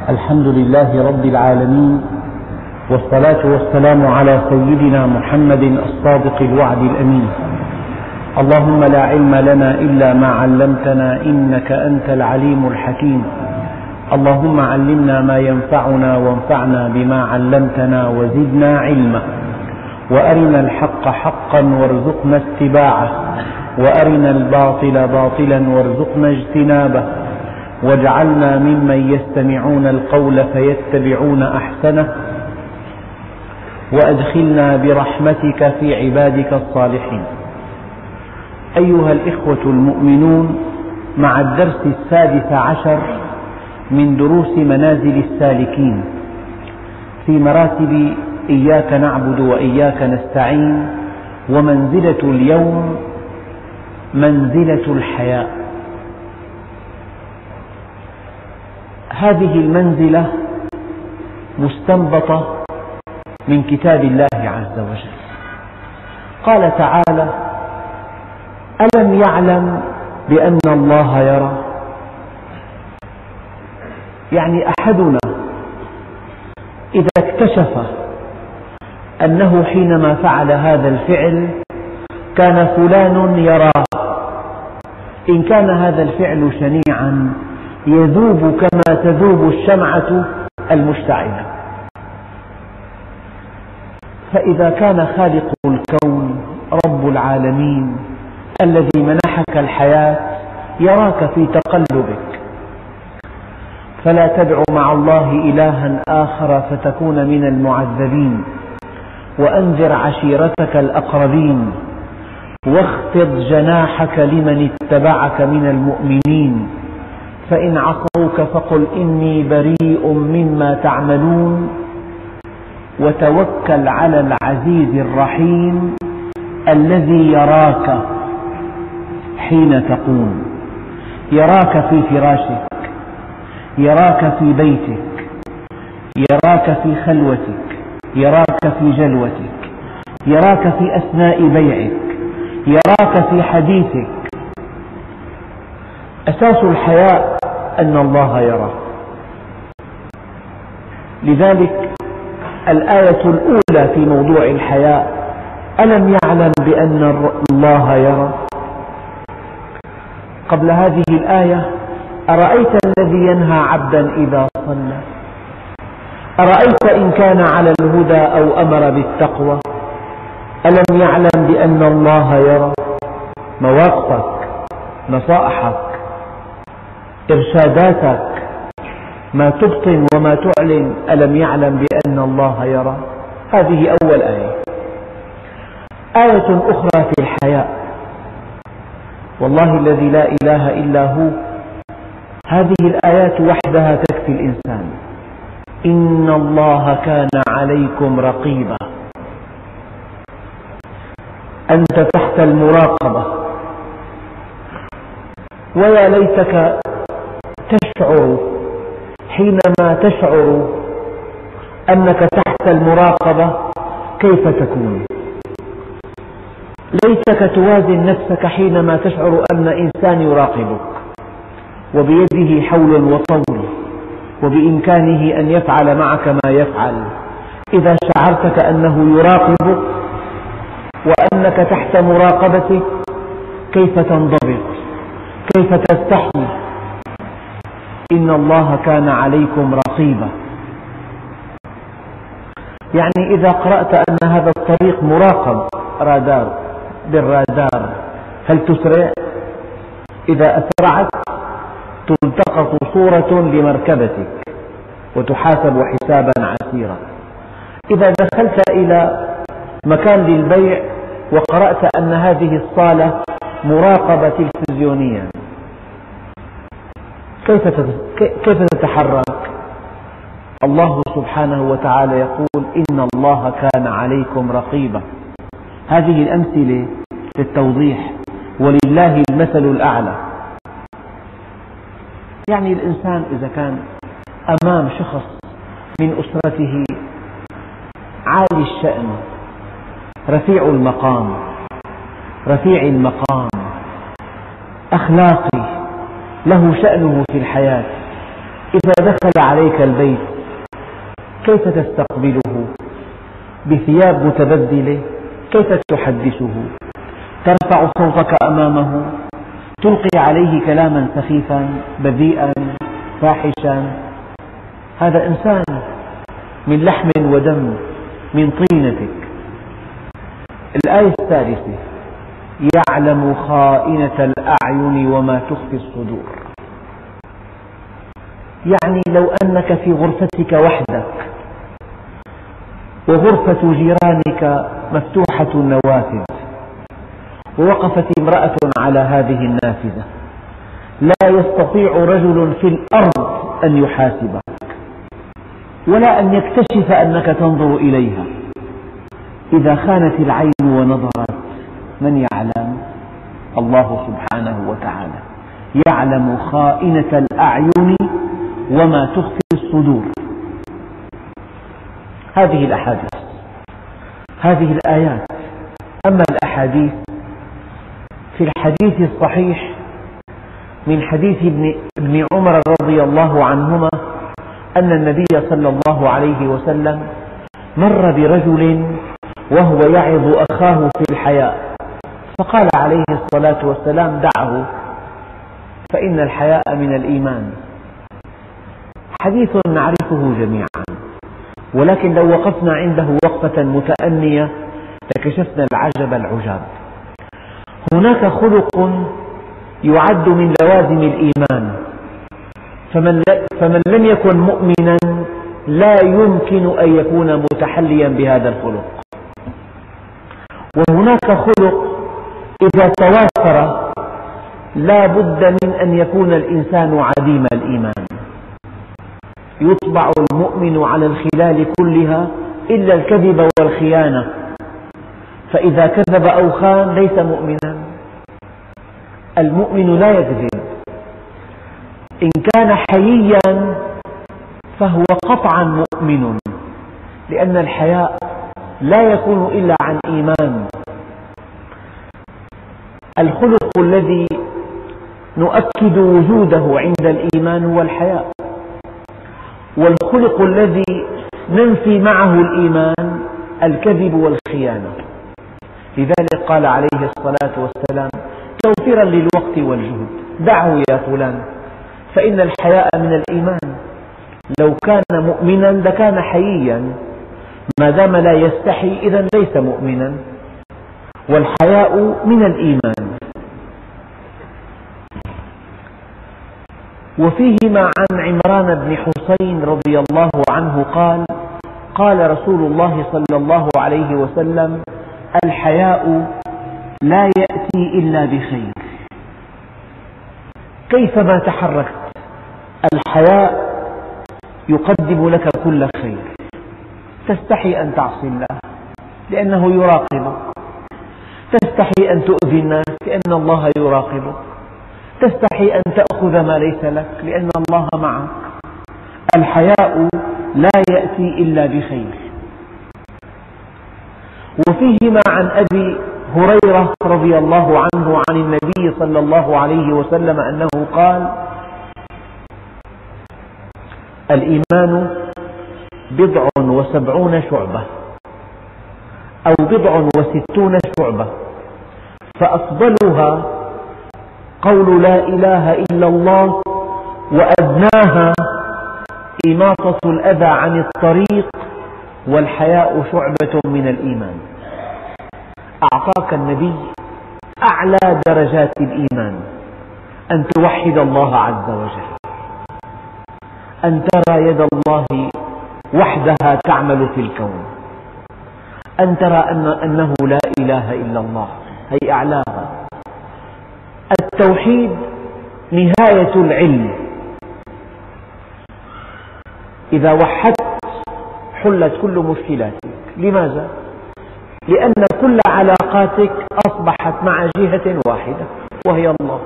الحمد لله رب العالمين، والصلاة والسلام على سيدنا محمد الصادق الوعد الأمين. اللهم لا علم لنا إلا ما علمتنا إنك أنت العليم الحكيم. اللهم علمنا ما ينفعنا وانفعنا بما علمتنا وزدنا علما، وأرنا الحق حقا وارزقنا اتباعه، وأرنا الباطل باطلا وارزقنا اجتنابه، واجعلنا ممن يستمعون القول فيتبعون أحسنه، وأدخلنا برحمتك في عبادك الصالحين. أيها الإخوة المؤمنون، مع الدرس 16 من دروس منازل السالكين في مراتب إياك نعبد وإياك نستعين، ومنزلة اليوم منزلة الحياء. هذه المنزلة مستنبطة من كتاب الله عز وجل. قال تعالى: ألم يعلم بأن الله يرى؟ يعني أحدنا إذا اكتشف أنه حينما فعل هذا الفعل كان فلان يراه، إن كان هذا الفعل شنيعا يذوب كما تذوب الشمعة المشتعلة. فإذا كان خالق الكون رب العالمين الذي منحك الحياة يراك في تقلبك، فلا تدع مع الله إلها آخر فتكون من المعذبين، وأنذر عشيرتك الأقربين، واخفض جناحك لمن اتبعك من المؤمنين، فإن عصوك فقل إني بريء مما تعملون، وتوكل على العزيز الرحيم الذي يراك حين تقوم، يراك في فراشك، يراك في بيتك، يراك في خلوتك، يراك في جلوتك، يراك في أثناء بيعك، يراك في حديثك. أساس الحياء أن الله يرى. لذلك الآية الأولى في موضوع الحياء: ألم يعلم بأن الله يرى؟ قبل هذه الآية: أرأيت الذي ينهى عبدا إذا صلى؟ أرأيت إن كان على الهدى أو أمر بالتقوى؟ ألم يعلم بأن الله يرى؟ مواقفك، نصائحك، إرشاداتك، ما تبطن وما تعلن، ألم يعلم بأن الله يرى؟ هذه أول آية. آية أخرى في الحياء: والله الذي لا إله إلا هو، هذه الآيات وحدها تكفي الإنسان. إن الله كان عليكم رقيبا. أنت تحت المراقبة، ويا ليتك تشعر حينما تشعر أنك تحت المراقبة كيف تكون. ليتك توازن نفسك حينما تشعر أن إنسان يراقبك وبيده حول وطول، وبإمكانه أن يفعل معك ما يفعل. إذا شعرت كأنه يراقبك وأنك تحت مراقبته كيف تنضبط، كيف تستحي؟ إن الله كان عليكم رقيبا. يعني إذا قرأت أن هذا الطريق مراقب بالرادار، هل تسرع؟ إذا أسرعت تلتقط صورة لمركبتك وتحاسب حسابا عسيرا. إذا دخلت إلى مكان للبيع وقرأت أن هذه الصالة مراقبة تلفزيونيا، كيف تتحرك؟ الله سبحانه وتعالى يقول: إن الله كان عليكم رقيبا. هذه الأمثلة للتوضيح، ولله المثل الأعلى. يعني الإنسان إذا كان أمام شخص من أسرته عالي الشأن، رفيع المقام، أخلاقي، له شأنه في الحياة، إذا دخل عليك البيت كيف تستقبله؟ بثياب متبدلة؟ كيف تحدثه؟ ترفع صوتك أمامه؟ تلقي عليه كلاما سخيفا بذيئا فاحشا؟ هذا إنسان من لحم ودم، من طينتك. الآية الثالثة: يعلم خائنة الأعين وما تخفي الصدور. يعني لو أنك في غرفتك وحدك وغرفة جيرانك مفتوحة النوافذ ووقفت امرأة على هذه النافذة، لا يستطيع رجل في الأرض أن يحاسبك ولا أن يكتشف أنك تنظر إليها. إذا خانت العين ونظرت، من يعلم؟ الله سبحانه وتعالى. يعلم خائنة الأعين وما تخفي الصدور. هذه الأحاديث، هذه الآيات. أما الأحاديث، في الحديث الصحيح من حديث ابن عمر رضي الله عنهما أن النبي صلى الله عليه وسلم مر برجل وهو يعظ أخاه في الحياء، فقال عليه الصلاة والسلام: دعه فإن الحياء من الإيمان. حديث نعرفه جميعا، ولكن لو وقفنا عنده وقفة متأنية لكشفنا العجب العجاب. هناك خلق يعد من لوازم الإيمان، فمن لم يكن مؤمنا لا يمكن أن يكون متحليا بهذا الخلق. وهناك خلق إذا توافر لا بد من أن يكون الإنسان عديم الإيمان. يطبع المؤمن على الخلال كلها إلا الكذب والخيانة، فإذا كذب أو خان ليس مؤمنا. المؤمن لا يكذب. إن كان حييا فهو قطعا مؤمن، لأن الحياء لا يكون إلا عن إيمان. الخلق الذي نؤكد وجوده عند الإيمان هو الحياء، والخلق الذي ننفي معه الإيمان الكذب والخيانة. لذلك قال عليه الصلاة والسلام توفيرا للوقت والجهد: دعه يا فلان فإن الحياء من الإيمان. لو كان مؤمنا لكان حييا، ما دام لا يستحي إذن ليس مؤمنا، والحياء من الإيمان. وفيهما عن عمران بن حسين رضي الله عنه قال: قال رسول الله صلى الله عليه وسلم: الحياء لا يأتي إلا بخير. كيفما تحركت الحياء يقدم لك كل خير. تستحي أن تعصي الله لأنه يراقبك، تستحي أن تؤذي الناس لأن الله يراقبك، تستحي أن تأخذ ما ليس لك لأن الله معك. الحياء لا يأتي إلا بخير. وفيهما عن أبي هريرة رضي الله عنه عن النبي صلى الله عليه وسلم أنه قال: الإيمان 70 شعبة أو 60 شعبة، فأفضلها قول لا إله إلا الله، وأدناها إماطة الأذى عن الطريق، والحياء شعبة من الإيمان. أعطاك النبي أعلى درجات الإيمان، أن توحد الله عز وجل، أن ترى يد الله وحدها تعمل في الكون، أن ترى أنه لا إله إلا الله، هي أعلاها. التوحيد نهاية العلم. إذا وحدت حلت كل مشكلاتك. لماذا؟ لأن كل علاقاتك أصبحت مع جهة واحدة وهي الله.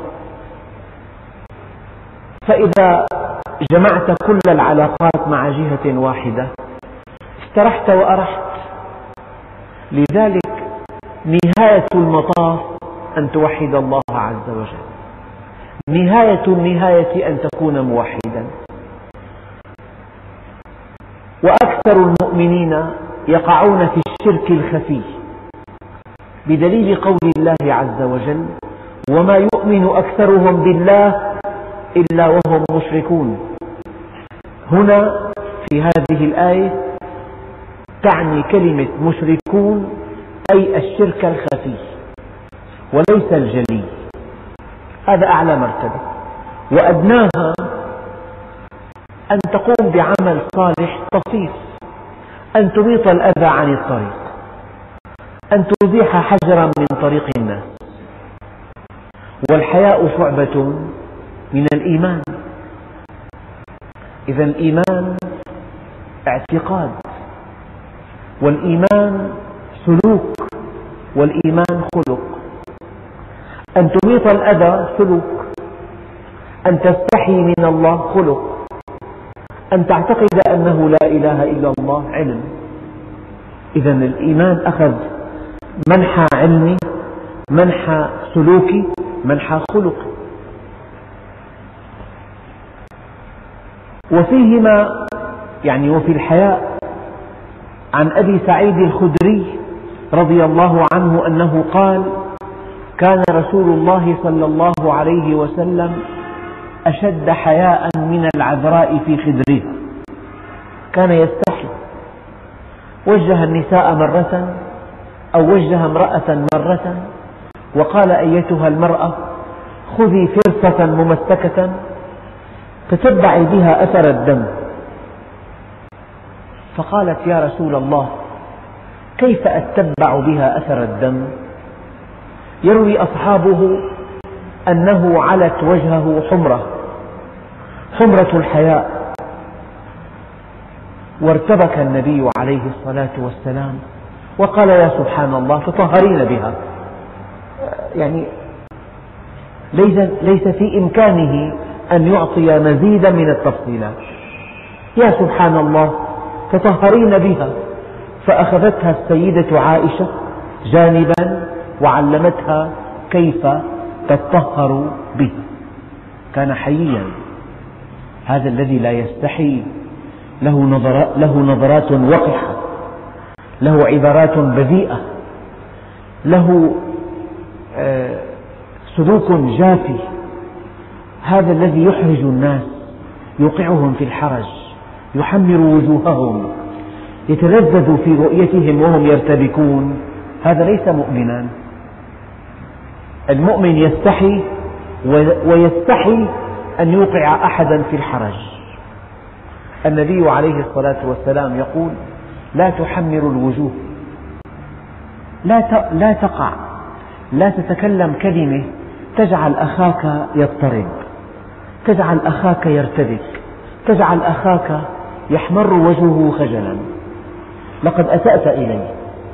فإذا جمعت كل العلاقات مع جهة واحدة استرحت وأرحت. لذلك نهاية المطاف أن توحد الله عز وجل، نهاية النهاية أن تكون موحدا. وأكثر المؤمنين يقعون في الشرك الخفي، بدليل قول الله عز وجل: وما يؤمن أكثرهم بالله إلا وهم مشركون. هنا في هذه الآية تعني كلمة مشركون أي الشرك الخفي وليس الجلي، هذا أعلى مرتبة، وأدناها أن تقوم بعمل صالح طفيف، أن تميط الأذى عن الطريق، أن تزيح حجرا من طريق الناس. والحياء شعبة من الإيمان، إذا الإيمان اعتقاد، والإيمان سلوك، والإيمان خلق. أن تميط الأذى سلوك، أن تستحي من الله خلق، أن تعتقد أنه لا إله إلا الله علم. إذا الإيمان أخذ منحى علمي، منحى سلوكي، منحى خلقي. وفيهما وفي الحياء عن أبي سعيد الخدري رضي الله عنه أنه قال: كان رسول الله صلى الله عليه وسلم أشد حياء من العذراء في خدرها، كان يستحي. وجه النساء مرة أو وجه امرأة مرة وقال: أيتها المرأة خذي فرصة ممسكة تتبعي بها أثر الدم. فقالت: يا رسول الله، كيف أتبع بها أثر الدم؟ يروي أصحابه أنه علت وجهه حمرة الحياء، وارتبك النبي عليه الصلاة والسلام وقال: يا سبحان الله، تطهرين بها. ليس في إمكانه أن يعطي مزيدا من التفصيلات. يا سبحان الله، تطهرين بها. فأخذتها السيدة عائشة جانبا وعلمتها كيف تطهر به. كان حييا، هذا الذي لا يستحي له نظرات وقحة، له عبارات بذيئة، له سلوك جافي. هذا الذي يحرج الناس، يوقعهم في الحرج، يحمر وجوههم، يتلذذ في رؤيتهم وهم يرتبكون. هذا ليس مؤمنا. المؤمن يستحي، ويستحي أن يوقع أحدا في الحرج. النبي عليه الصلاة والسلام يقول: لا تحمر الوجوه، لا تقع، لا تتكلم كلمة تجعل أخاك يضطرب، تجعل أخاك يرتبك، تجعل أخاك يحمر وجهه خجلا، لقد أسأت إليه.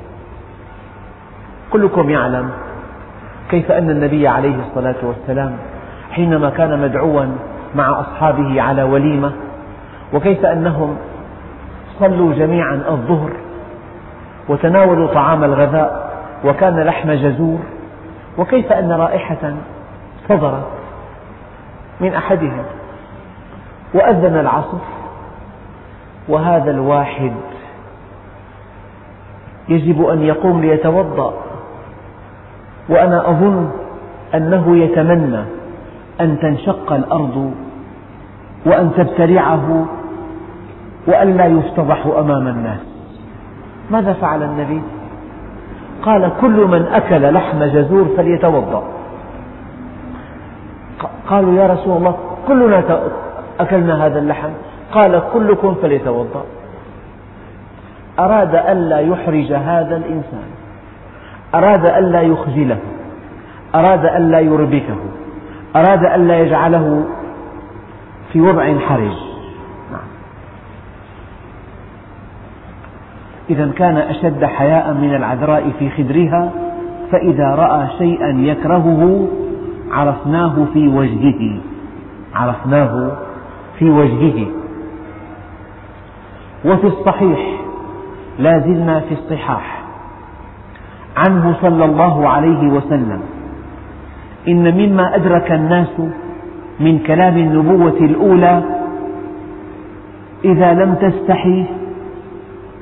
كلكم يعلم كيف أن النبي عليه الصلاة والسلام حينما كان مدعوا مع أصحابه على وليمة، وكيف أنهم صلوا جميعا الظهر وتناولوا طعام الغذاء وكان لحم جزور، وكيف أن رائحة صدرت من أحدهم، وأذن العصر، وهذا الواحد يجب أن يقوم ليتوضأ، وأنا أظن أنه يتمنى أن تنشق الأرض وأن تبتلعه وأن لا يفتضح أمام الناس. ماذا فعل النبي؟ قال: كل من أكل لحم جزور فليتوضأ. قالوا: يا رسول الله، كلنا أكلنا هذا اللحم. قال: كلكم فليتوضأ. أراد ألا يحرج هذا الإنسان، أراد ألا يخجله، أراد ألا يربكه، أراد ألا يجعله في وضع حرج. إذا كان أشد حياء من العذراء في خدرها، فإذا رأى شيئا يكرهه عرفناه في وجهه. وفي الصحيح، لا زلنا في الصحاح، عنه صلى الله عليه وسلم: إن مما أدرك الناس من كلام النبوة الأولى: إذا لم تستحي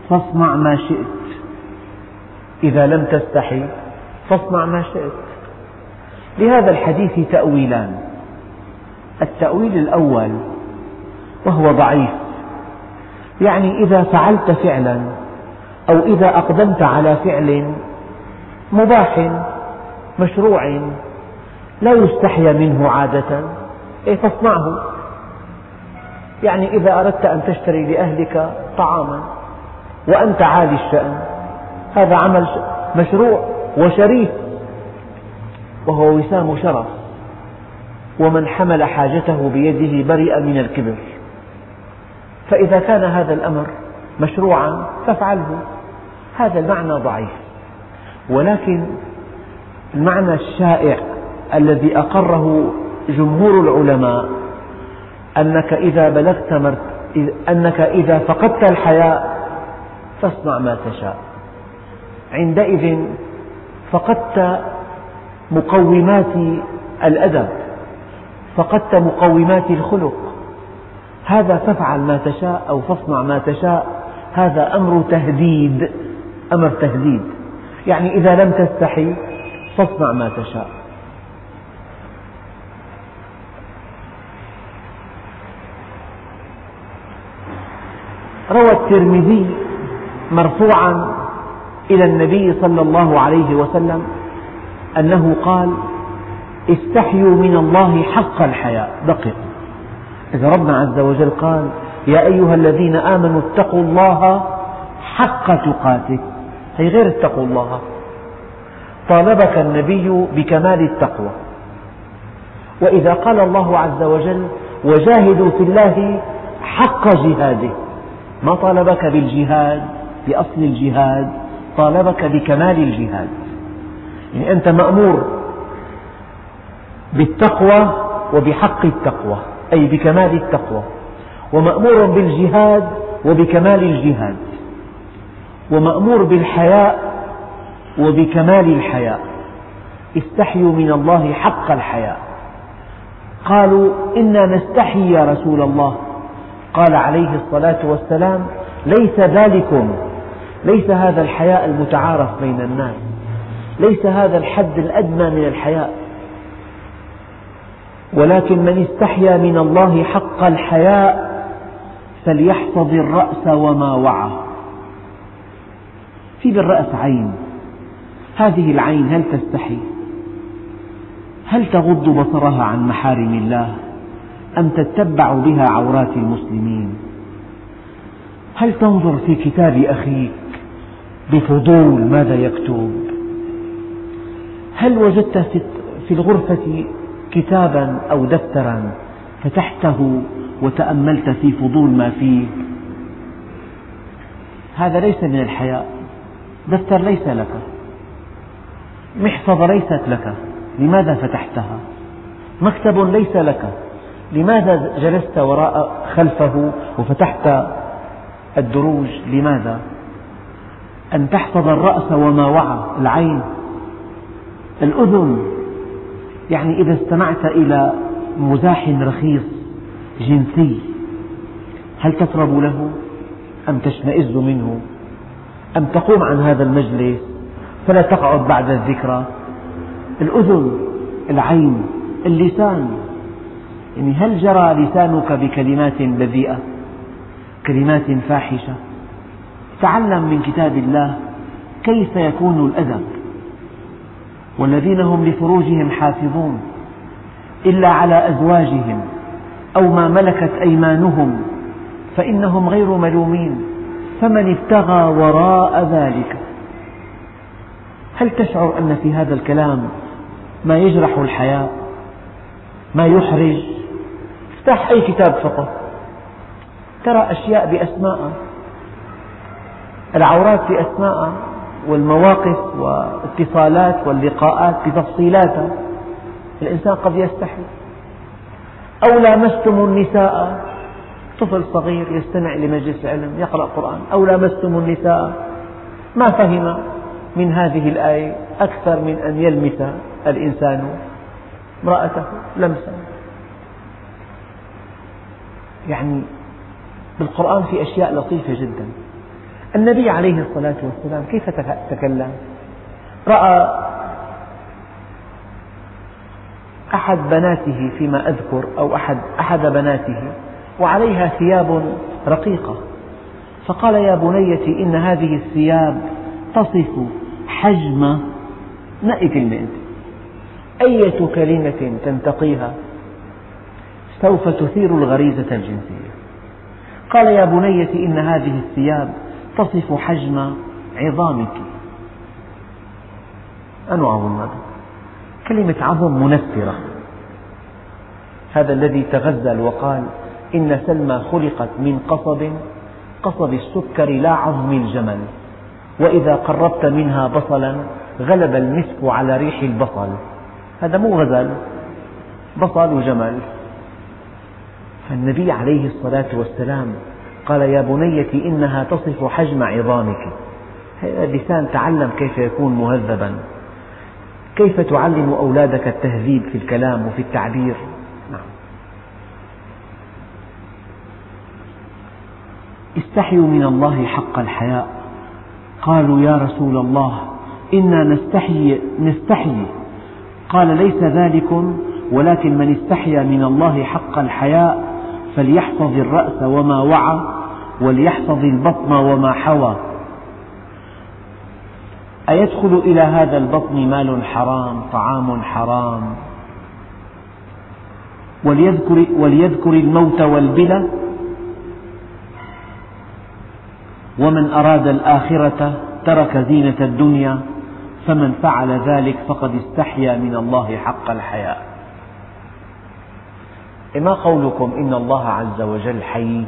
فاصنع ما شئت. إذا لم تستحي فاصنع ما شئت. لهذا الحديث تأويلان: التأويل الأول وهو ضعيف، يعني إذا فعلت فعلا أو إذا أقدمت على فعل مباح مشروع لا يستحيا منه عادة فاصنعه. يعني إذا أردت أن تشتري لأهلك طعاما وأنت عالي الشأن، هذا عمل مشروع وشريف، وهو وسام شرف، ومن حمل حاجته بيده برئ من الكبر. فإذا كان هذا الأمر مشروعا فافعله. هذا المعنى ضعيف، ولكن المعنى الشائع الذي أقره جمهور العلماء أنك إذا فقدت الحياء فاصنع ما تشاء. عندئذ فقدت مقومات الأدب، فقدت مقومات الخلق. هذا فافعل ما تشاء أو فاصنع ما تشاء، هذا أمر تهديد، أمر تهديد. يعني إذا لم تستحي فاصنع ما تشاء. روى الترمذي مرفوعا إلى النبي صلى الله عليه وسلم أنه قال: استحيوا من الله حق الحياء. دقق، إذا ربنا عز وجل قال: يا أيها الذين آمنوا اتقوا الله حق تقاته، هي غير اتقوا الله. طالبك النبي بكمال التقوى. وإذا قال الله عز وجل: وجاهدوا في الله حق جهاده، ما طالبك بالجهاد بأصل الجهاد، طالبك بكمال الجهاد. يعني أنت مأمور بالتقوى وبحق التقوى، أي بكمال التقوى، ومأمور بالجهاد وبكمال الجهاد، ومأمور بالحياء وبكمال الحياء. استحيوا من الله حق الحياء. قالوا: إنا نستحي يا رسول الله. قال عليه الصلاة والسلام: ليس ذلكم، ليس هذا الحياء المتعارف بين الناس، ليس هذا الحد الأدنى من الحياء، ولكن من استحيا من الله حق الحياء فليحفظ الرأس وما وعى. في بالرأس عين، هذه العين هل تستحي؟ هل تغض بصرها عن محارم الله أم تتبع بها عورات المسلمين؟ هل تنظر في كتاب أخيك بفضول ماذا يكتب؟ هل وجدت في الغرفة كتابا أو دفترا فتحته وتأملت في فضول ما فيه؟ هذا ليس من الحياء. دفتر ليس لك، محفظة ليست لك، لماذا فتحتها؟ مكتب ليس لك، لماذا جلست خلفه وفتحت الدروج؟ لماذا؟ أن تحفظ الرأس وما وعى. العين، الأذن، يعني إذا استمعت إلى مزاح رخيص جنسي هل تطرب له أم تشمئز منه أم تقوم عن هذا المجلس فلا تقعد بعد الذكرى؟ الأذن، العين، اللسان، يعني هل جرى لسانك بكلمات بذيئة، كلمات فاحشة؟ تعلم من كتاب الله كيف يكون الأدب. والذين هم لفروجهم حافظون إلا على أزواجهم أو ما ملكت أيمانهم فإنهم غير ملومين، فمن ابتغى وراء ذلك. هل تشعر أن في هذا الكلام ما يجرح الحياء، ما يحرج؟ افتح أي كتاب فقه ترى أشياء بأسماء، العورات بأسماء، والمواقف والاتصالات واللقاءات بتفصيلاتها. الإنسان قد يستحي. أو لامستم النساء، طفل صغير يستمع لمجلس العلم يقرأ قرآن، أو لامستم النساء، ما فهم من هذه الآية أكثر من أن يلمس الإنسان امرأته لمسا. يعني بالقرآن في أشياء لطيفة جدا. النبي عليه الصلاة والسلام كيف تكلم؟ رأى أحد بناته فيما أذكر أو أحد بناته وعليها ثياب رقيقة، فقال: يا بنيتي إن هذه الثياب تصف حجم، نقي كلمة أنت، أية كلمة تنتقيها سوف تثير الغريزة الجنسية. قال: يا بنيتي إن هذه الثياب تصف حجم عظامك. أنو عظم هذا؟ كلمة عظم منفرة. هذا الذي تغزل وقال: إن سلمى خلقت من قصب السكر لا عظم الجمل، وإذا قربت منها بصلا غلب المسك على ريح البصل. هذا مو غزل، بصل وجمل. فالنبي عليه الصلاة والسلام قال: يا بنيتي إنها تصف حجم عظامك. هذا اللسان تعلم كيف يكون مهذبا، كيف تعلم أولادك التهذيب في الكلام وفي التعبير. نعم. استحيوا من الله حق الحياء. قالوا: يا رسول الله إنا نستحيي. قال: ليس ذلكم، ولكن من استحيا من الله حق الحياء فليحفظ الرأس وما وعى، وليحفظ البطن وما حوى. أيدخل إلى هذا البطن مال حرام، طعام حرام؟ وليذكر الموت والبلى. ومن أراد الآخرة ترك زينة الدنيا، فمن فعل ذلك فقد استحيا من الله حق الحياء. ما قولكم إن الله عز وجل حيي؟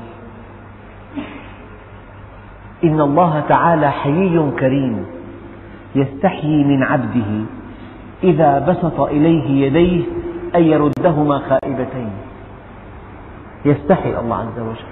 إن الله تعالى حيي كريم، يستحيي من عبده إذا بسط إليه يديه أن يردهما خائبتين. يستحي الله عز وجل.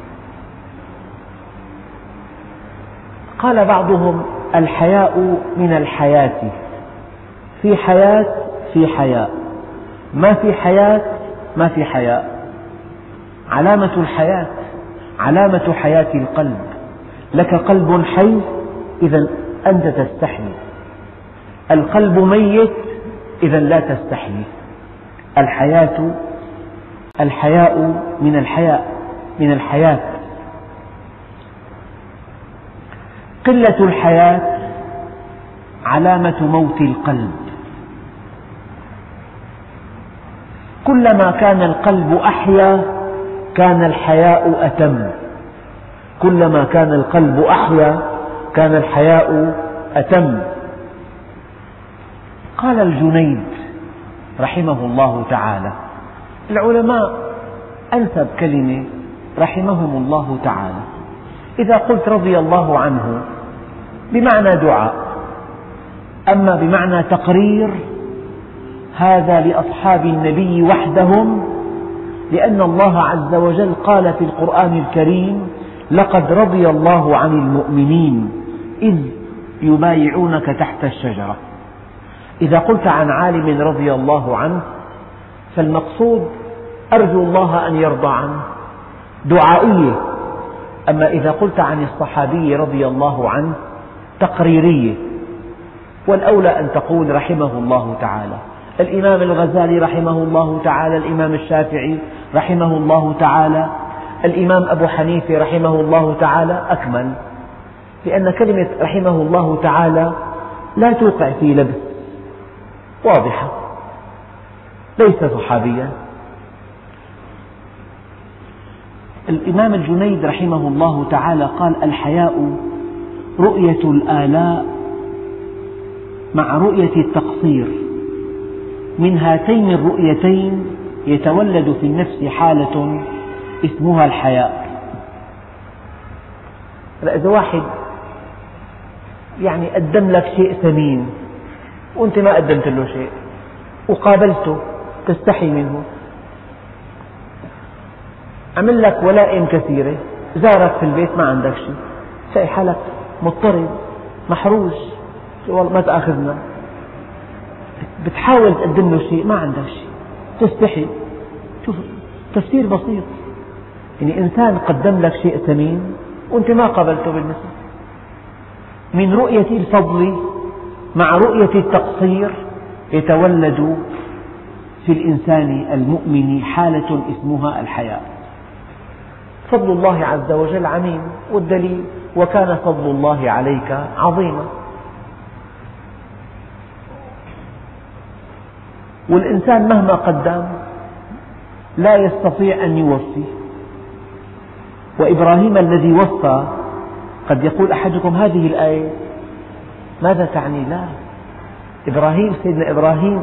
قال بعضهم: الحياء من الحياة، في حياة في حياء، ما في حياة ما في حياء. علامة الحياة علامة حياة القلب. لك قلب حي، إذا أنت تستحي. القلب ميت، إذا لا تستحي. الحياء من الحياة. قلة الحياة علامة موت القلب. كلما كان القلب أحيا كان الحياء أتم. كلما كان القلب أحيا كان الحياء أتم. قال الجنيد رحمه الله تعالى، العلماء أنسب كلمة رحمهم الله تعالى. إذا قلت رضي الله عنه بمعنى دعاء، أما بمعنى تقرير هذا لأصحاب النبي وحدهم، لأن الله عز وجل قال في القرآن الكريم: لقد رضي الله عن المؤمنين إذ يبايعونك تحت الشجرة. إذا قلت عن عالم رضي الله عنه فالمقصود أرجو الله أن يرضى عنه، دعائية. أما إذا قلت عن الصحابي رضي الله عنه تقريرية. والأولى أن تقول رحمه الله تعالى. الإمام الغزالي رحمه الله تعالى، الإمام الشافعي رحمه الله تعالى، الإمام أبو حنيفة رحمه الله تعالى أكمل، لأن كلمة رحمه الله تعالى لا توقع في لبس، واضحة، ليس صحابيا. الإمام الجنيد رحمه الله تعالى قال: الحياء رؤية الآلاء مع رؤية التقصير، من هاتين الرؤيتين يتولد في النفس حالة اسمها الحياء. إذا واحد قدم لك شيء ثمين وأنت ما قدمت له شيء وقابلته تستحي منه، عمل لك ولائم كثيرة، زارك في البيت ما عندك شيء، تلاقي حالك مضطرب محروج، والله ما تأخذنا، بتحاول تقدم له شيء ما عندك شيء، تستحي. شوف تفسير بسيط، إنسان قدم لك شيء ثمين وأنت ما قابلته بالنسبة، من رؤية الفضل مع رؤية التقصير يتولد في الإنسان المؤمن حالة اسمها الحياء. فضل الله عز وجل عميم، والدليل: وكان فضل الله عليك عظيما. والإنسان مهما قدم لا يستطيع أن يوفي. وإبراهيم الذي وفى، قد يقول أحدكم هذه الآية ماذا تعني؟ لا، سيدنا إبراهيم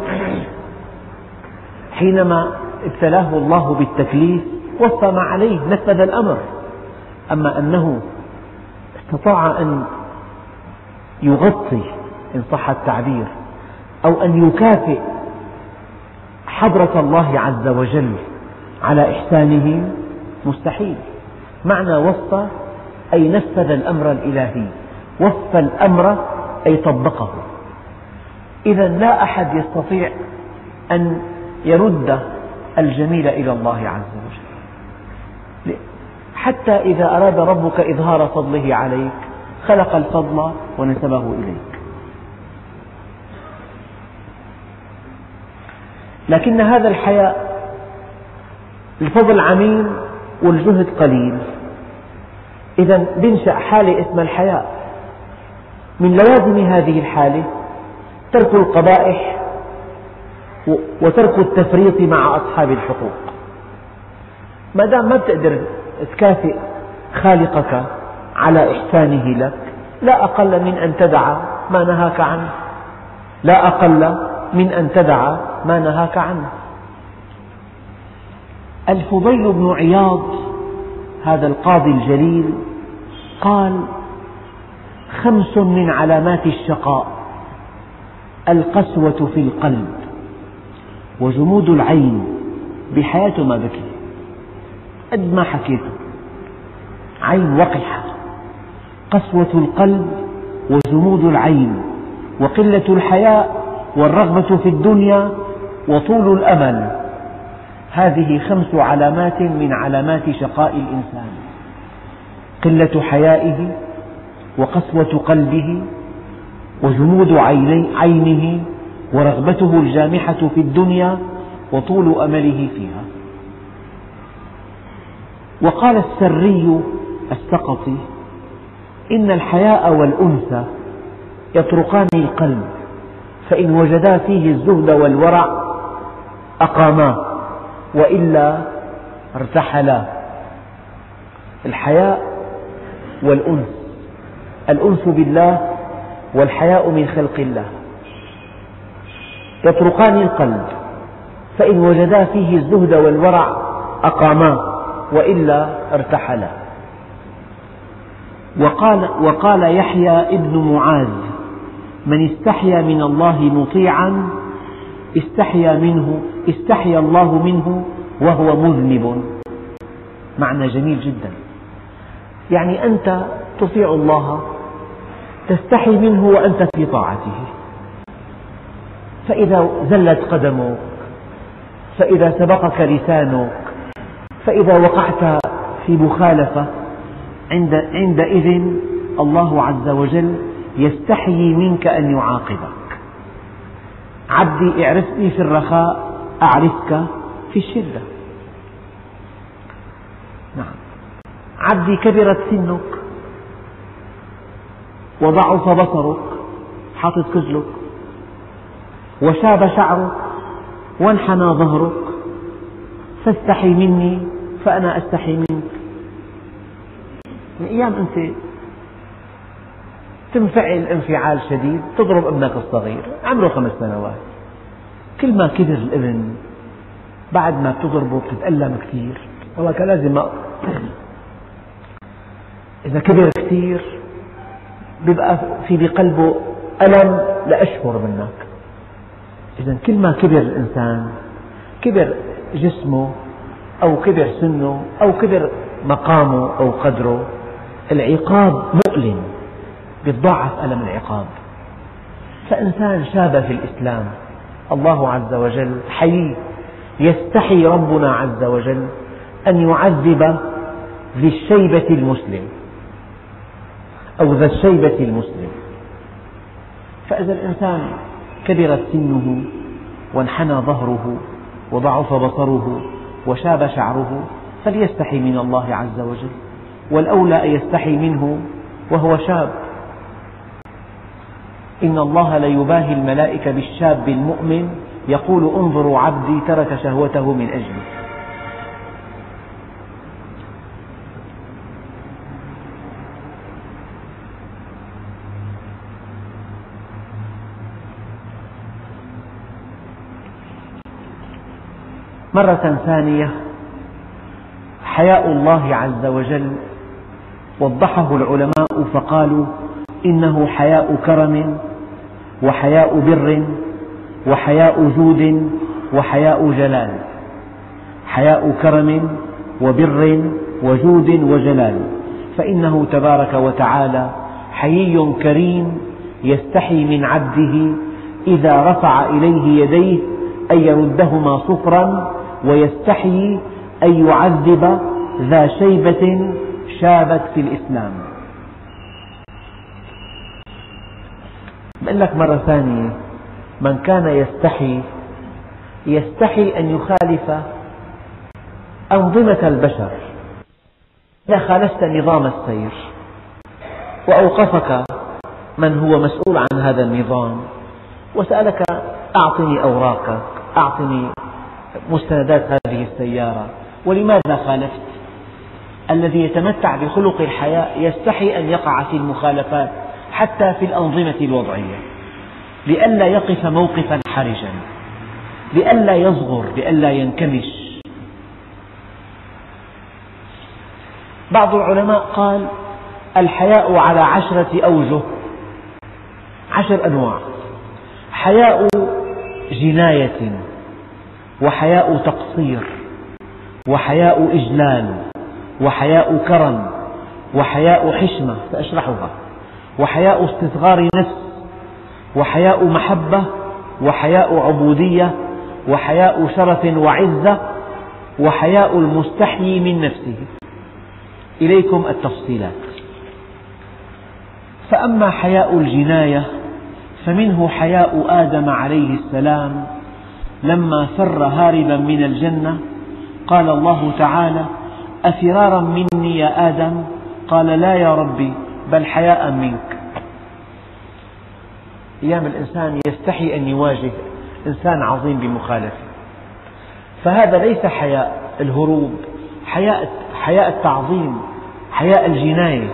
حينما ابتلاه الله بالتكليف وفى ما عليه، نفذ الأمر. أما أنه استطاع أن يغطي إن صح التعبير أو أن يكافئ حضرة الله عز وجل على إحسانه مستحيل. معنى وفى أي نفذ الأمر الإلهي، وفى الأمر أي طبقه. إذا لا أحد يستطيع أن يرد الجميل إلى الله عز وجل. حتى إذا أراد ربك إظهار فضله عليك خلق الفضل ونسبه إليك. لكن هذا الحياء الفضل عميم والجهد قليل، إذا بنشأ حالة اسمها الحياء. من لوازم هذه الحالة ترك القبائح وترك التفريط مع أصحاب الحقوق. ما دام ما بتقدر تكافئ خالقك على إحسانه لك، لا أقل من أن تدع ما نهاك عنه، لا أقل من أن تدع ما نهاك عنه. الفضيل بن عياض هذا القاضي الجليل قال: 5 من علامات الشقاء: القسوة في القلب، وجمود العين، بحياته ما بكي، قد ما حكيته، عين وقحة، قسوة القلب وجمود العين وقلة الحياء والرغبة في الدنيا وطول الأمل. هذه 5 علامات من علامات شقاء الإنسان: قلة حيائه، وقسوة قلبه، وجمود عينه، ورغبته الجامحة في الدنيا، وطول أمله فيها. وقال السري السقطي: إن الحياء والأنس يطرقان القلب، فإن وجدا فيه الزهد والورع أقاماه، وإلا ارتحلا. الحياء والأنس، الأنس بالله والحياء من خلق الله، يطرقان القلب، فإن وجدا فيه الزهد والورع أقاماه، وإلا ارتحلا. وقال يحيى ابن معاذ: من استحيا من الله مطيعا استحيا الله منه وهو مذنب. معنى جميل جدا، يعني أنت تطيع الله تستحي منه وأنت في طاعته، فإذا زلت قدمك، فإذا سبقك لسانك، فإذا وقعت في مخالفة، عندئذ الله عز وجل يستحيي منك أن يعاقبك. عبدي اعرفني في الرخاء أعرفك في الشدة. نعم. عبدي كبرت سنك وضعف بصرك، حاطط كزلك، وشاب شعرك وانحنى ظهرك، فاستحي مني فأنا أستحي منك. من أيام أنت تنفعل انفعال شديد، تضرب ابنك الصغير عمره 5 سنوات، كل ما كبر الابن بعد ما بتضربه بتتألم كثير، والله كان لازم إذا كبر كثير بيبقى في بقلبه ألم لأشهر منك. إذا كل ما كبر الإنسان، كبر جسمه أو كبر سنه أو كبر مقامه أو قدره، العقاب مؤلم، بيتضاعف ألم العقاب. فإنسان شاب في الإسلام، الله عز وجل حي، يستحي ربنا عز وجل أن يعذب ذي الشيبة المسلم، أو ذا الشيبة المسلم. فإذا الإنسان كبرت سنه وانحنى ظهره وضعف بصره وشاب شعره فليستحي من الله عز وجل، والأولى أن يستحي منه وهو شاب. إن الله ليباهي الملائكة بالشاب المؤمن يقول انظروا عبدي ترك شهوته من أجلي. مرة ثانية حياء الله عز وجل وضحه العلماء فقالوا إنه حياء كرم وحياء بر وحياء جود وحياء جلال. حياء كرم وبر وجود وجلال، فإنه تبارك وتعالى حيي كريم يستحي من عبده إذا رفع إليه يديه أن يردهما صفرا، ويستحيي أن يعذب ذا شيبة شابت في الإسلام. بقول لك مرة ثانية، من كان يستحي أن يخالف أنظمة البشر. إذا خالفت نظام السير وأوقفك من هو مسؤول عن هذا النظام وسألك أعطني أوراقك، أعطني مستندات هذه السيارة، ولماذا خالفت؟ الذي يتمتع بخلق الحياء يستحي أن يقع في المخالفات حتى في الأنظمة الوضعية، لئلا يقف موقفا حرجا، لئلا يصغر، لئلا ينكمش. بعض العلماء قال الحياء على 10 أوجه، 10 أنواع: حياء جناية، وحياء تقصير، وحياء إجلال، وحياء كرم، وحياء حشمة سأشرحها، وحياء استصغار نفس، وحياء محبة، وحياء عبودية، وحياء شرف وعزة، وحياء المستحيي من نفسه. إليكم التفصيلات. فأما حياء الجناية فمنه حياء آدم عليه السلام لما فر هاربا من الجنة، قال الله تعالى: أفرارا مني يا آدم؟ قال: لا يا ربي، بل حياء منك. أيام الإنسان يستحي أن يواجه إنسان عظيم بمخالفة، فهذا ليس حياء الهروب، حياء التعظيم، حياء الجناية.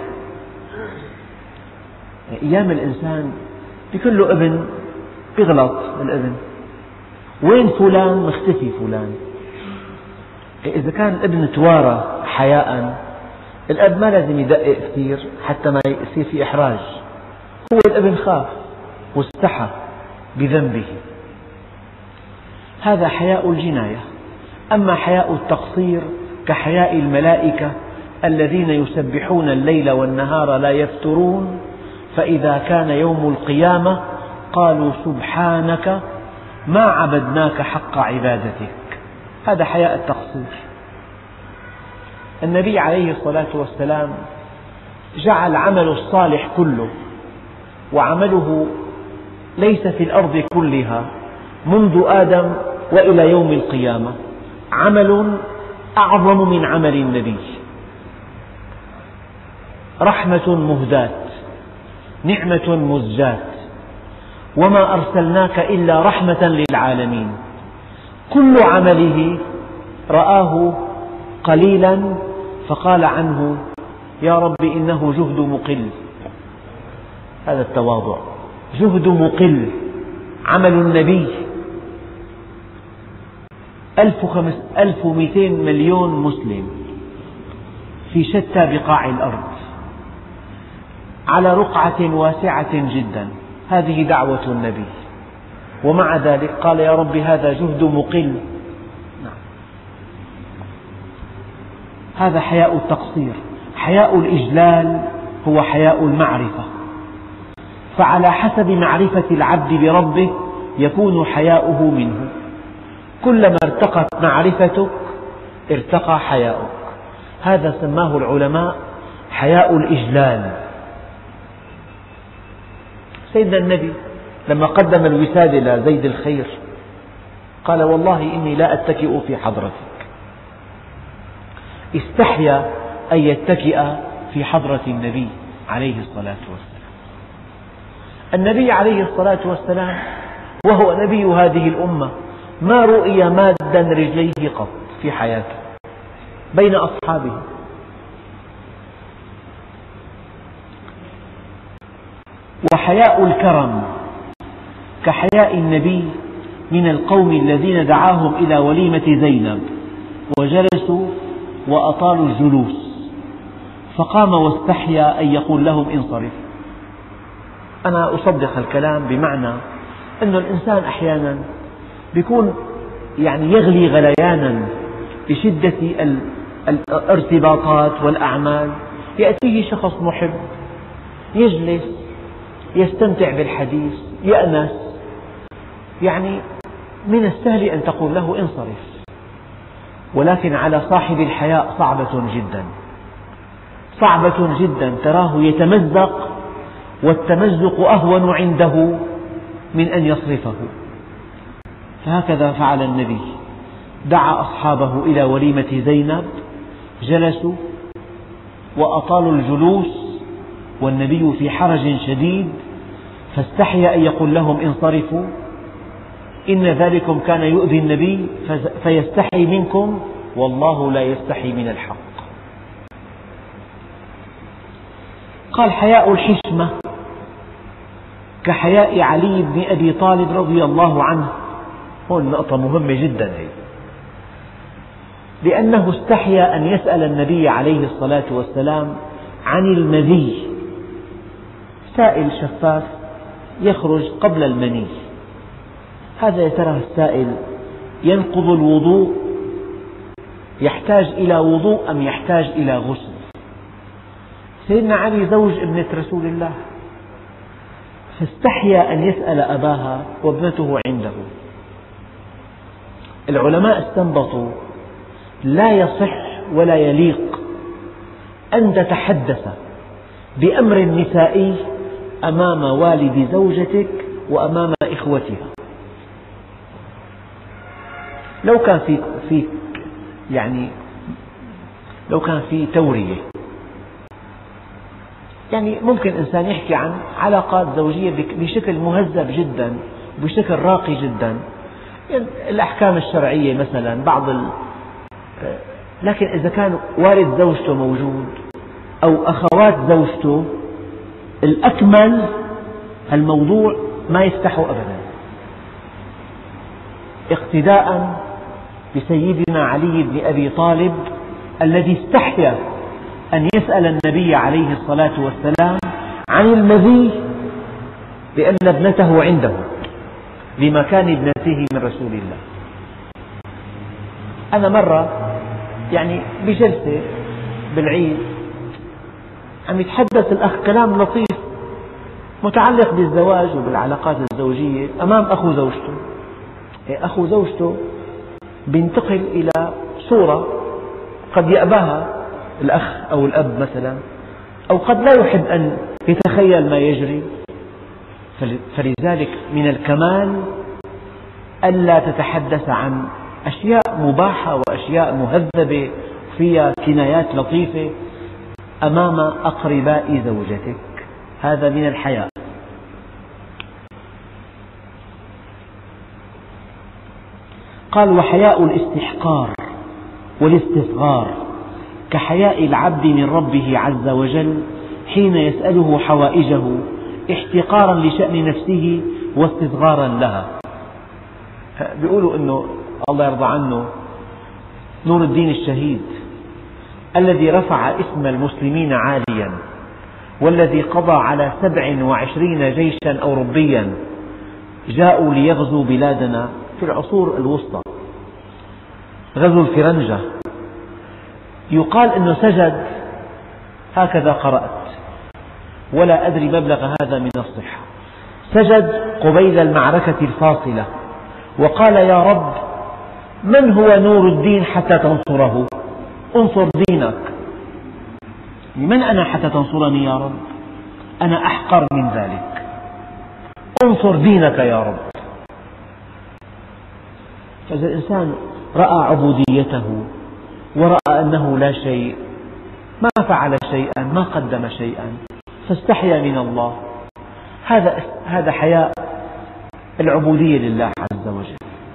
أيام الإنسان بيكون له ابن بيغلط الابن، وين فلان؟ مختفي فلان. إذا كان الابن توارى حياء، الأب ما لازم يدقق كثير حتى ما يصير في إحراج، هو الابن خاف واستحى بذنبه. هذا حياء الجناية. أما حياء التقصير كحياء الملائكة الذين يسبحون الليل والنهار لا يفترون، فإذا كان يوم القيامة قالوا سبحانك ما عبدناك حق عبادتك. هذا حياء التقصير. النبي عليه الصلاة والسلام جعل عمله الصالح كله، وعمله ليس في الأرض كلها منذ آدم وإلى يوم القيامة عمل أعظم من عمل النبي. رحمة مهداة، نعمة مزجاة، وما أرسلناك إلا رحمة للعالمين. كل عمله رآه قليلا فقال عنه: يا رب إنه جهد مقل. هذا التواضع، جهد مقل. عمل النبي 1200 مليون مسلم في شتى بقاع الأرض على رقعة واسعة جدا، هذه دعوة النبي، ومع ذلك قال: يا رب هذا جهد مقل. هذا حياء التقصير. حياء الإجلال هو حياء المعرفة، فعلى حسب معرفة العبد بربه يكون حياؤه منه. كلما ارتقت معرفتك ارتقى حياؤك. هذا سماه العلماء حياء الإجلال. سيدنا النبي لما قدم الوسادة لزيد الخير قال والله إني لا أتكئ في حضرتك، استحيا أن يتكئ في حضرة النبي عليه الصلاة والسلام. النبي عليه الصلاة والسلام وهو نبي هذه الأمة ما رؤي مادا رجليه قط في حياته بين أصحابه. وحياء الكرم كحياء النبي من القوم الذين دعاهم إلى وليمة زينب وجلسوا وأطالوا الجلوس، فقام واستحيا أن يقول لهم انصرف. أنا أصدق الكلام بمعنى أن الإنسان أحيانا يكون يغلي غليانا بشدة الارتباطات والأعمال، يأتيه شخص محب يجلس يستمتع بالحديث يأنس، من السهل أن تقول له انصرف، ولكن على صاحب الحياء صعبة جدا، تراه يتمزق والتمزق أهون عنده من أن يصرفه. فهكذا فعل النبي، دعا أصحابه إلى وليمة زينب، جلسوا وأطالوا الجلوس والنبي في حرج شديد، فاستحيا أن يقول لهم انصرفوا، إن ذلكم كان يؤذي النبي فيستحي منكم والله لا يستحي من الحق. قال حياء الحشمة كحياء علي بن أبي طالب رضي الله عنه. هون نقطة مهمة جدا، لأنه استحيا أن يسأل النبي عليه الصلاة والسلام عن المذي، سائل شفاف يخرج قبل المني، هذا يا ترى السائل ينقض الوضوء، يحتاج إلى وضوء أم يحتاج إلى غسل؟ سيدنا علي زوج ابنة رسول الله، فاستحيا أن يسأل أباها وابنته عنده. العلماء استنبطوا لا يصح ولا يليق أن تتحدث بأمر نسائي أمام والد زوجتك وأمام إخوتها. لو كان في تورية، ممكن إنسان يحكي عن علاقات زوجية بشكل مهذب جدا بشكل راقي جدا، الأحكام الشرعية مثلا لكن إذا كان والد زوجته موجود أو أخوات زوجته، الأكمل الموضوع ما يفتحه أبدا، اقتداء بسيدنا علي بن أبي طالب الذي استحيا أن يسأل النبي عليه الصلاة والسلام عن المذي لأن ابنته عنده لمكان ابنته من رسول الله. أنا مرة بجلسة بالعيد عم يتحدث الأخ كلام لطيف متعلق بالزواج وبالعلاقات الزوجية أمام أخو زوجته. أخو زوجته بينتقل إلى صورة قد يأباها الأخ أو الأب مثلا، أو قد لا يحب أن يتخيل ما يجري، فلذلك من الكمال ألا تتحدث عن أشياء مباحة وأشياء مهذبة فيها كنايات لطيفة أمام أقرباء زوجتك، هذا من الحياء. قال وحياء الاستحقار والاستصغار كحياء العبد من ربه عز وجل حين يسأله حوائجه احتقارا لشأن نفسه واستصغارا لها. بيقولوا أنه الله يرضى عنه نور الدين الشهيد الذي رفع اسم المسلمين عاليا والذي قضى على 27 جيشا أوروبيا جاءوا ليغزوا بلادنا في العصور الوسطى، غزو الفرنجة، يقال أنه سجد هكذا قرأت ولا أدري مبلغ هذا من الصحة، سجد قبيل المعركة الفاصلة وقال يا رب من هو نور الدين حتى تنصره؟ انصر دينك. من أنا حتى تنصرني يا رب؟ أنا أحقر من ذلك. انصر دينك يا رب. فإذا الإنسان رأى عبوديته ورأى أنه لا شيء، ما فعل شيئا، ما قدم شيئا، فاستحيا من الله، هذا حياء العبودية لله عز وجل.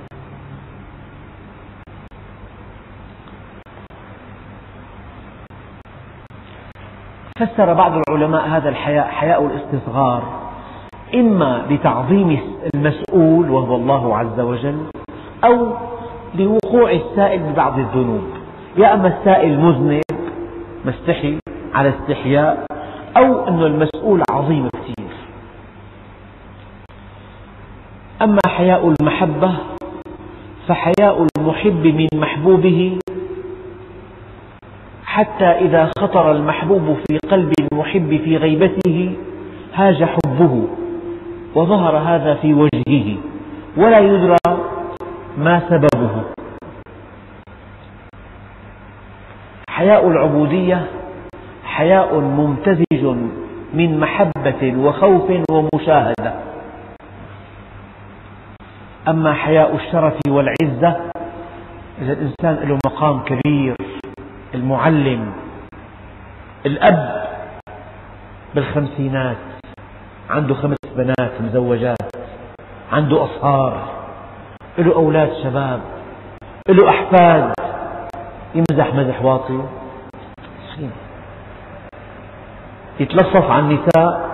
فسر بعض العلماء هذا الحياء حياء الاستصغار، إما لتعظيم المسؤول وهو الله عز وجل، أو لوقوع السائل ببعض الذنوب، يا أما السائل مذنب مستحي على استحياء، أو أن المسؤول عظيم كثير. أما حياء المحبة فحياء المحب من محبوبه، حتى إذا خطر المحبوب في قلب المحب في غيبته هاج حبه وظهر هذا في وجهه ولا يدرى ما سببه. حياء العبودية حياء ممتزج من محبة وخوف ومشاهدة. أما حياء الشرف والعزة، إذا الإنسان له مقام كبير، المعلم، الأب بالخمسينات عنده 5 بنات مزوجات، عنده أصهار، له أولاد شباب، له أحفاد، يمزح مزح واطي، يتلصص على النساء،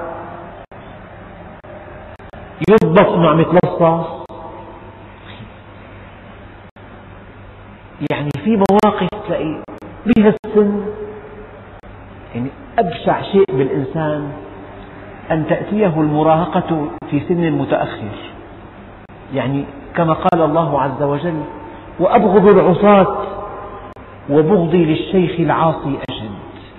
يضبط أنه عم يتلصص. يعني في مواقف تلاقي بها السن، يعني أبشع شيء بالإنسان أن تأتيه المراهقة في سن متأخر، يعني كما قال الله عز وجل: وأبغض العصاة وبغضي للشيخ العاصي أشد.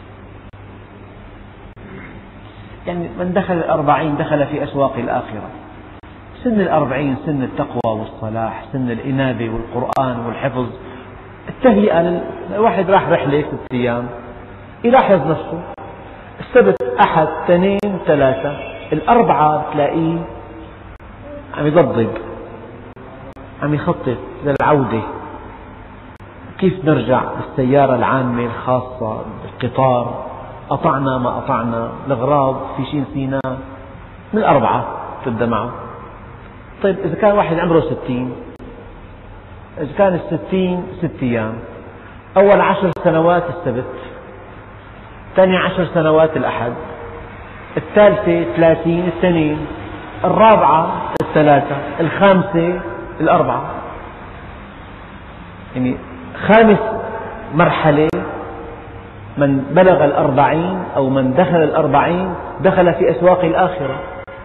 يعني من دخل 40 دخل في أسواق الآخرة. سن 40 سن التقوى والصلاح، سن الإنابة والقرآن والحفظ، التهيئة. الواحد راح رحلة 6 أيام يلاحظ نفسه، السبت أحد اثنين ثلاثة، الأربعة تلاقيه عم يضبضب، عم يخطط للعودة، كيف نرجع بالسيارة العامة الخاصة بالقطار، قطعنا ما قطعنا، الأغراض في شيء نسينا، من الأربعة تبدأ معه. طيب إذا كان واحد عمره 60، إذا كان 60 6 أيام، أول 10 سنوات السبت، ثاني 10 سنوات الأحد، الثالثة 30 الاثنين، الرابعة الثلاثة، الخامسة الأربعة. يعني خامس مرحلة من بلغ 40 أو من دخل 40 دخل في أسواق الآخرة.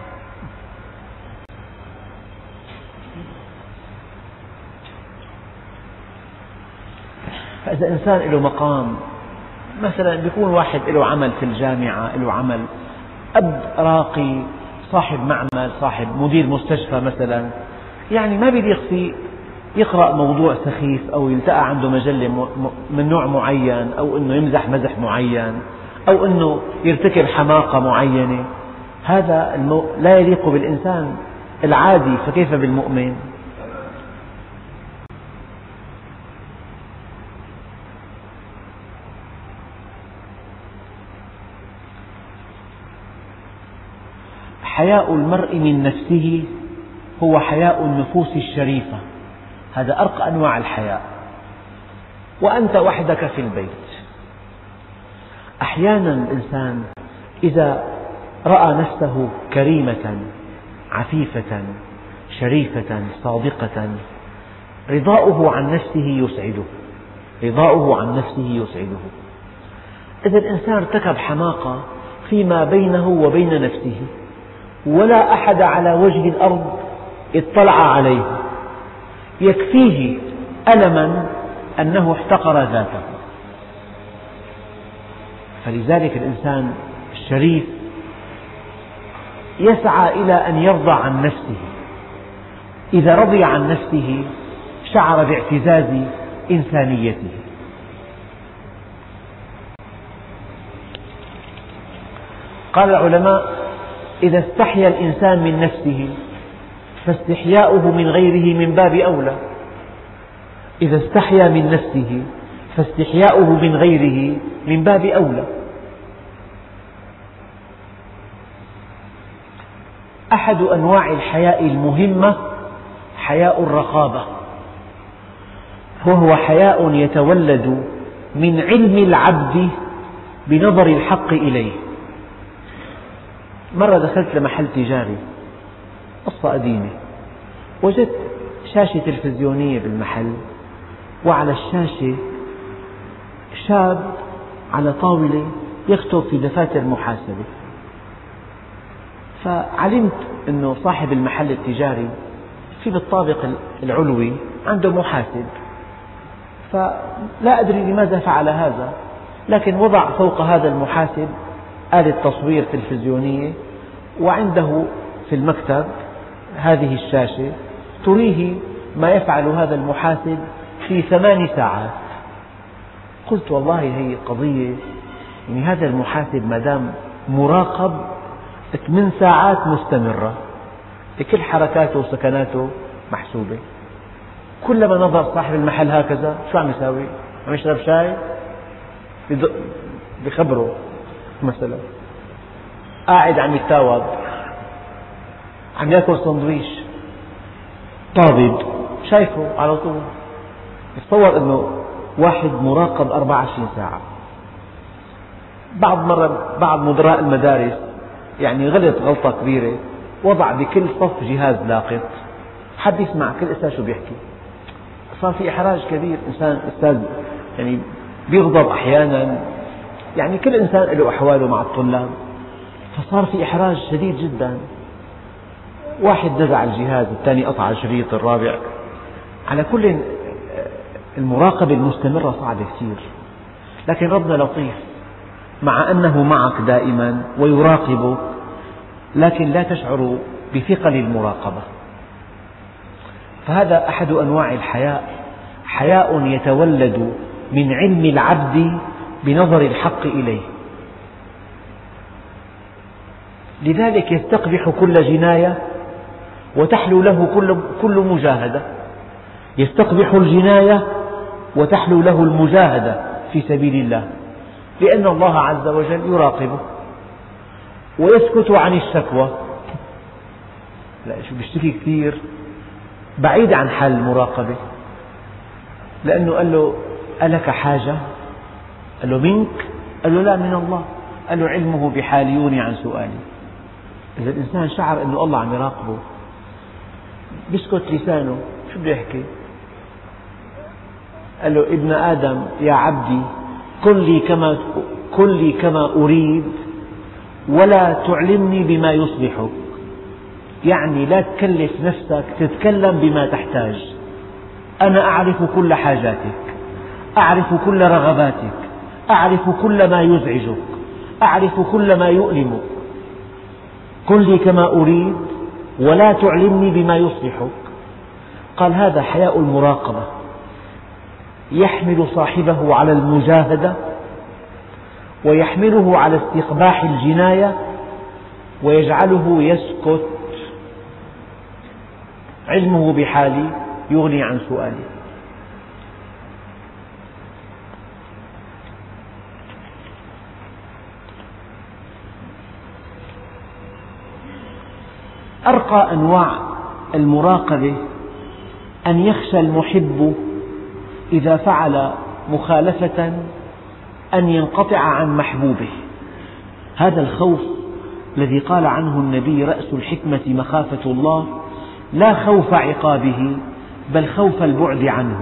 فإذا إنسان له مقام، مثلا بيكون واحد له عمل في الجامعة، له عمل، أب راقي، صاحب معمل، صاحب مدير مستشفى مثلا، يعني ما بيليق فيه يقرأ موضوع سخيف أو يلتقى عنده مجلة من نوع معين، أو أنه يمزح مزح معين، أو أنه يرتكب حماقة معينة. هذا لا يليق بالإنسان العادي، فكيف بالمؤمن؟ حياء المرء من نفسه هو حياء النفوس الشريفة، هذا أرقى أنواع الحياء. وأنت وحدك في البيت، أحيانا الإنسان إذا رأى نفسه كريمة عفيفة شريفة صادقة، رضاؤه عن نفسه يسعده، رضاؤه عن نفسه يسعده. إذا الإنسان ارتكب حماقة فيما بينه وبين نفسه ولا أحد على وجه الأرض اطلع عليه، يكفيه ألما أنه احتقر ذاته. فلذلك الإنسان الشريف يسعى إلى أن يرضى عن نفسه، إذا رضي عن نفسه شعر باعتزاز إنسانيته. قال العلماء: إذا استحيا الإنسان من نفسه فاستحياؤه من غيره من باب أولى. إذا استحيا من نفسه فاستحياؤه من غيره من باب أولى. أحد أنواع الحياء المهمة حياء الرقابة، وهو حياء يتولد من علم العبد بنظر الحق إليه. مرة دخلت لمحل تجاري، قصة قديمة، وجدت شاشة تلفزيونية بالمحل، وعلى الشاشة شاب على طاولة يكتب في دفاتر محاسبة. فعلمت أنه صاحب المحل التجاري في بالطابق العلوي عنده محاسب، فلا أدري لماذا فعل هذا، لكن وضع فوق هذا المحاسب آلة تصوير تلفزيونية، وعنده في المكتب هذه الشاشة تريه ما يفعل هذا المحاسب في 8 ساعات. قلت والله هي قضية، يعني هذا المحاسب ما دام مراقب 8 ساعات مستمرة، كل حركاته وسكناته محسوبة. كلما نظر صاحب المحل هكذا، شو عم يساوي؟ عم يشرب شاي؟ بخبره مثلا قاعد عم يتاوب، عم يأكل سندويش، طابب شايفه على طول. تصور أنه واحد مراقب 24 ساعة. بعض مدراء المدارس يعني غلط غلطة كبيرة، وضع بكل صف جهاز لاقط، حب يسمع كل أستاذ شو بيحكي. صار في إحراج كبير، أستاذ يعني بيغضب أحيانا، يعني كل إنسان له أحواله مع الطلاب، فصار في إحراج شديد جدا. واحد نزع الجهاز، الثاني قطع الشريط، الرابع. على كل المراقبة المستمرة صعبة كثير، لكن ربنا لطيف، مع أنه معك دائما ويراقبك، لكن لا تشعر بثقل المراقبة. فهذا أحد أنواع الحياء، حياء يتولد من علم العبد بنظر الحق إليه. لذلك يستقبح كل جناية وتحلو له كل مجاهدة. يستقبح الجناية وتحلو له المجاهدة في سبيل الله، لأن الله عز وجل يراقبه. ويسكت عن الشكوى، لا شو بيشتكي كثير، بعيد عن حال المراقبة، لأنه قال له ألك حاجة؟ قال له منك؟ قال له لا، من الله. قال له علمه بحالي يغني عن سؤالي. إذا الإنسان شعر أنه الله عم يراقبه بيسكت لسانه، شو بده يحكي؟ قال له ابن آدم يا عبدي كن لي كما أريد ولا تعلمني بما يصلحك. يعني لا تكلف نفسك تتكلم بما تحتاج. أنا أعرف كل حاجاتك، أعرف كل رغباتك، أعرف كل ما يزعجك، أعرف كل ما يؤلمك. كن لي كما أريد ولا تعلمني بما يصلحك. قال هذا حياء المراقبة، يحمل صاحبه على المجاهدة، ويحمله على استقباح الجناية، ويجعله يسكت. علمه بحالي يغني عن سؤالي. أرقى أنواع المراقبة أن يخشى المحب إذا فعل مخالفة أن ينقطع عن محبوبه. هذا الخوف الذي قال عنه النبي رأس الحكمة مخافة الله، لا خوف عقابه بل خوف البعد عنه.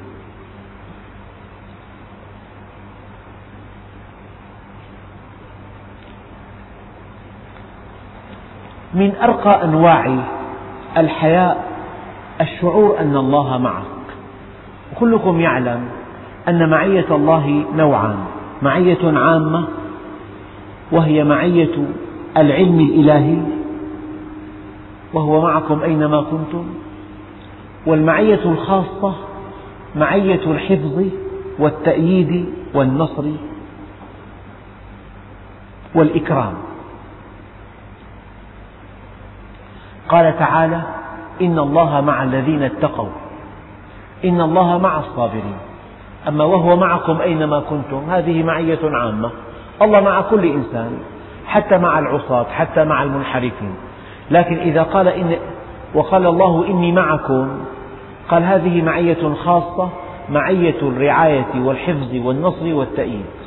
من أرقى أنواع الحياء الشعور أن الله معك. وكلكم يعلم أن معية الله نوعان: معية عامة وهي معية العلم الإلهي وهو معكم أينما كنتم، والمعية الخاصة معية الحفظ والتأييد والنصر والإكرام. قال تعالى: إن الله مع الذين اتقوا، إن الله مع الصابرين. أما وهو معكم أينما كنتم، هذه معية عامة. الله مع كل إنسان، حتى مع العصاة، حتى مع المنحرفين. لكن إذا قال وقال الله إني معكم، قال هذه معية خاصة، معية الرعاية والحفظ والنصر والتأييد.